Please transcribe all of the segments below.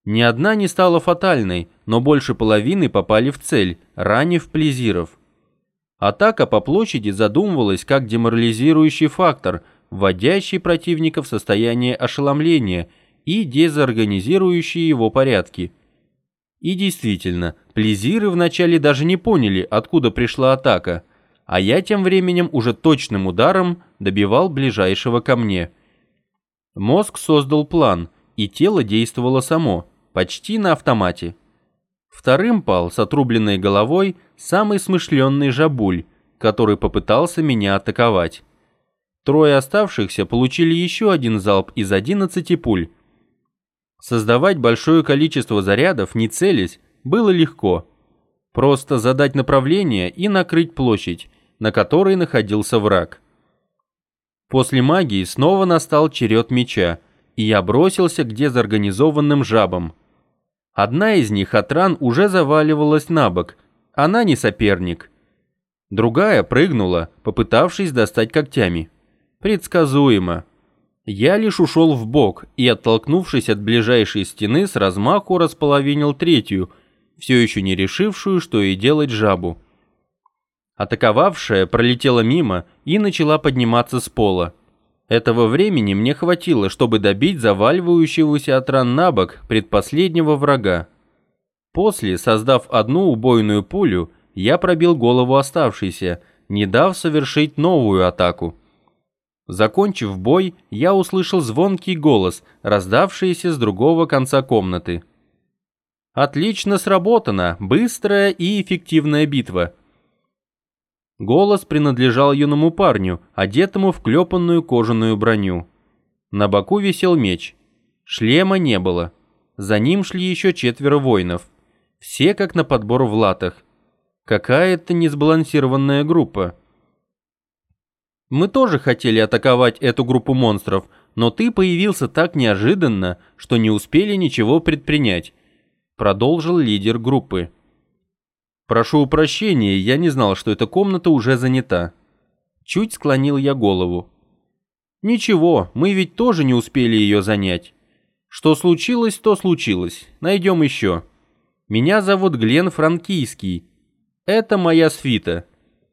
Ни одна не стала фатальной, но больше половины попали в цель, ранив плезиров. Атака по площади задумывалась как деморализирующий фактор, вводящий противника в состояние ошеломления и дезорганизирующий его порядки. И действительно, плезиры вначале даже не поняли, откуда пришла атака, а я тем временем уже точным ударом добивал ближайшего ко мне. Мозг создал план, и тело действовало само, почти на автомате. Вторым пал с отрубленной головой самый смышленный жабуль, который попытался меня атаковать. Трое оставшихся получили еще один залп из 11 пуль. Создавать большое количество зарядов, не целясь, было легко. Просто задать направление и накрыть площадь, на которой находился враг. После магии снова настал черед меча, и я бросился к дезорганизованным жабам. Одна из них от ран уже заваливалась на бок, она не соперник. Другая прыгнула, попытавшись достать когтями. Предсказуемо. Я лишь ушел вбок и, оттолкнувшись от ближайшей стены, с размаху располовинил третью, все еще не решившую, что и делать жабу. Атаковавшая пролетела мимо и начала подниматься с пола. Этого времени мне хватило, чтобы добить заваливающегося от ран на бок предпоследнего врага. После, создав одну убойную пулю, я пробил голову оставшейся, не дав совершить новую атаку. Закончив бой, я услышал звонкий голос, раздавшийся с другого конца комнаты. «Отлично сработано, быстрая и эффективная битва». Голос принадлежал юному парню, одетому в клепанную кожаную броню. На боку висел меч. Шлема не было. За ним шли еще 4 воинов. Все как на подбор в латах. Какая-то несбалансированная группа. Мы тоже хотели атаковать эту группу монстров, но ты появился так неожиданно, что не успели ничего предпринять, продолжил лидер группы. Прошу прощения, я не знал, что эта комната уже занята. Чуть склонил я голову. Ничего, мы ведь тоже не успели ее занять. Что случилось, то случилось. Найдем еще. Меня зовут Глен Франкийский. Это моя свита.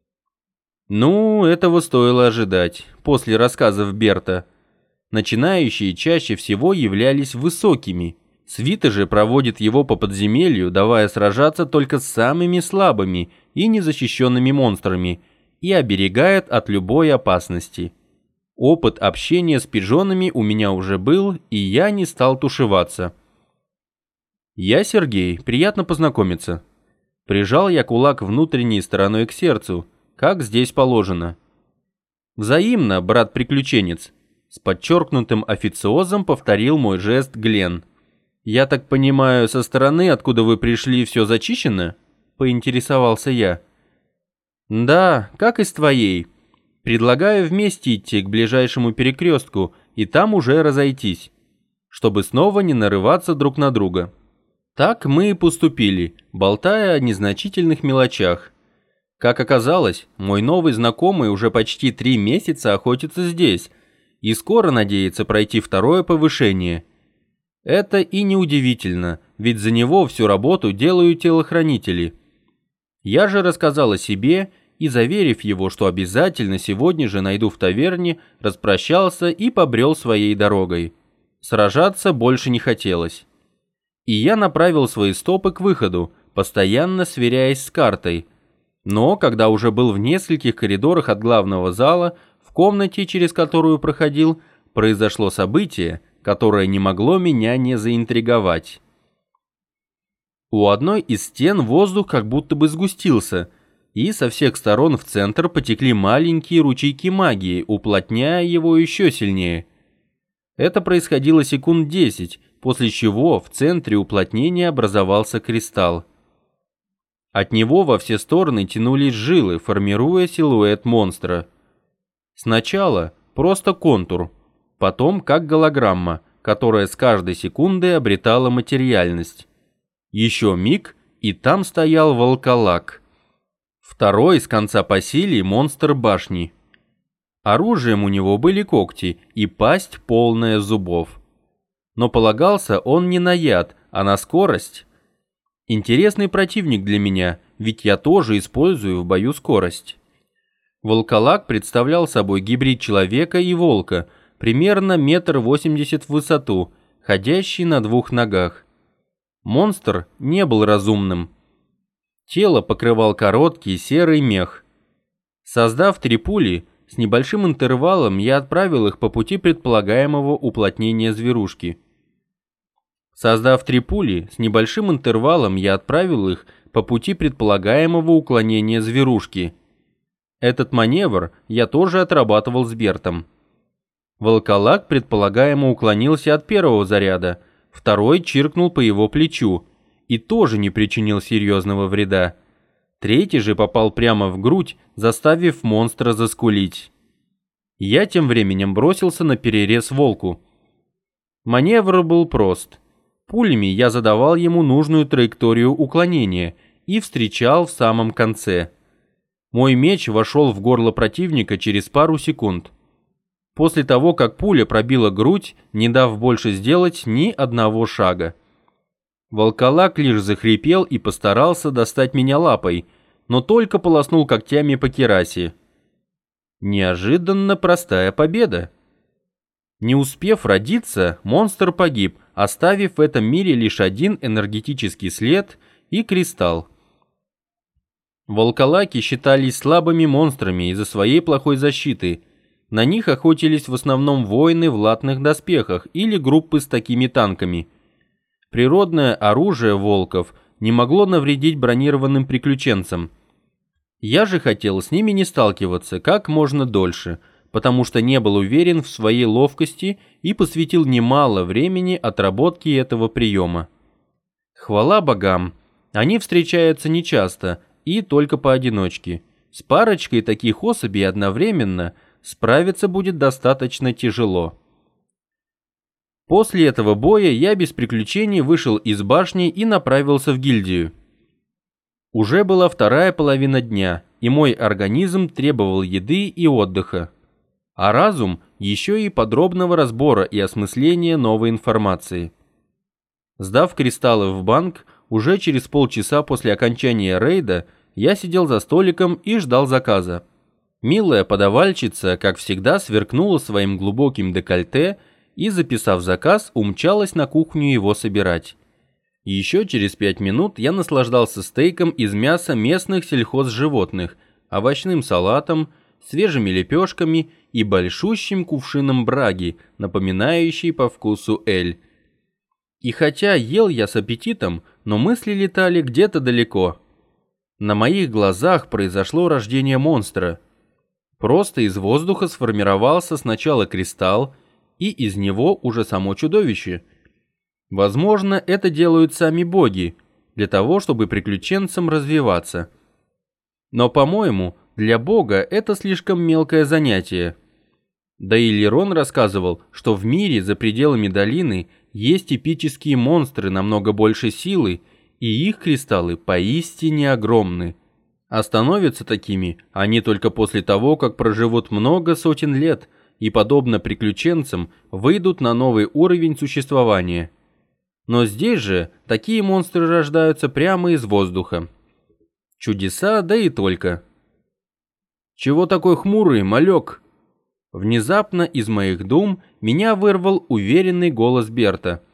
Ну, этого стоило ожидать, после рассказов Берта. Начинающие чаще всего являлись высокими. Свита же проводит его по подземелью, давая сражаться только с самыми слабыми и незащищенными монстрами, и оберегает от любой опасности. Опыт общения с пижонами у меня уже был, и я не стал тушеваться. «Я Сергей, приятно познакомиться». Прижал я кулак внутренней стороной к сердцу, как здесь положено. «Взаимно, брат-приключенец», с подчеркнутым официозом повторил мой жест Глен. «Я так понимаю, со стороны, откуда вы пришли, все зачищено?» — поинтересовался я. «Да, как и с твоей. Предлагаю вместе идти к ближайшему перекрестку и там уже разойтись, чтобы снова не нарываться друг на друга». Так мы и поступили, болтая о незначительных мелочах. Как оказалось, мой новый знакомый уже почти 3 месяца охотится здесь и скоро надеется пройти второе повышение. Это и неудивительно, ведь за него всю работу делают телохранители. Я же рассказал о себе и, заверив его, что обязательно сегодня же найду в таверне, распрощался и побрел своей дорогой. Сражаться больше не хотелось. И я направил свои стопы к выходу, постоянно сверяясь с картой. Но, когда уже был в нескольких коридорах от главного зала, в комнате, через которую проходил, произошло событие, которое не могло меня не заинтриговать. У одной из стен воздух как будто бы сгустился, и со всех сторон в центр потекли маленькие ручейки магии, уплотняя его еще сильнее. Это происходило секунд 10, после чего в центре уплотнения образовался кристалл. От него во все стороны тянулись жилы, формируя силуэт монстра. Сначала просто контур, потом как голограмма, которая с каждой секундой обретала материальность. Еще миг, и там стоял волколак. Второй с конца по силе монстр башни. Оружием у него были когти и пасть, полная зубов. Но полагался он не на яд, а на скорость. Интересный противник для меня, ведь я тоже использую в бою скорость. Волколак представлял собой гибрид человека и волка, примерно 1,80 м в высоту, ходящий на двух ногах. Монстр не был разумным. Тело покрывал короткий серый мех. Создав 3 пули, с небольшим интервалом я отправил их по пути предполагаемого уплотнения зверушки. Создав 3 пули, с небольшим интервалом я отправил их по пути предполагаемого уклонения зверушки. Этот маневр я тоже отрабатывал с Бертом. Волколак предполагаемо уклонился от первого заряда, второй чиркнул по его плечу и тоже не причинил серьезного вреда. Третий же попал прямо в грудь, заставив монстра заскулить. Я тем временем бросился на перерез волку. Маневр был прост. Пулями я задавал ему нужную траекторию уклонения и встречал в самом конце. Мой меч вошел в горло противника через пару секунд. После того, как пуля пробила грудь, не дав больше сделать ни одного шага. Волколак лишь захрипел и постарался достать меня лапой, но только полоснул когтями по керасе. Неожиданно простая победа. Не успев родиться, монстр погиб, оставив в этом мире лишь один энергетический след и кристалл. Волколаки считались слабыми монстрами из-за своей плохой защиты. На них охотились в основном воины в латных доспехах или группы с такими танками. Природное оружие волков не могло навредить бронированным приключенцам. Я же хотел с ними не сталкиваться как можно дольше, потому что не был уверен в своей ловкости и посвятил немало времени отработке этого приема. Хвала богам, они встречаются нечасто и только поодиночке. С парочкой таких особей одновременно справиться будет достаточно тяжело. После этого боя я без приключений вышел из башни и направился в гильдию. Уже была вторая половина дня, и мой организм требовал еды и отдыха, а разум еще и подробного разбора и осмысления новой информации. Сдав кристаллы в банк, уже через полчаса после окончания рейда я сидел за столиком и ждал заказа. Милая подавальщица, как всегда, сверкнула своим глубоким декольте и, записав заказ, умчалась на кухню его собирать. Еще через 5 минут я наслаждался стейком из мяса местных сельхозживотных, овощным салатом, свежими лепешками и большущим кувшином браги, напоминающей по вкусу эль. И хотя ел я с аппетитом, но мысли летали где-то далеко. На моих глазах произошло рождение монстра. Просто из воздуха сформировался сначала кристалл, и из него уже само чудовище. Возможно, это делают сами боги, для того, чтобы приключенцам развиваться. Но, по-моему, для бога это слишком мелкое занятие. Да и Лерон рассказывал, что в мире за пределами долины есть эпические монстры намного больше силы, и их кристаллы поистине огромны. А становятся такими они только после того, как проживут много сотен лет и, подобно приключенцам, выйдут на новый уровень существования. Но здесь же такие монстры рождаются прямо из воздуха. Чудеса, да и только. «Чего такой хмурый, малек?» Внезапно из моих дум меня вырвал уверенный голос Берта.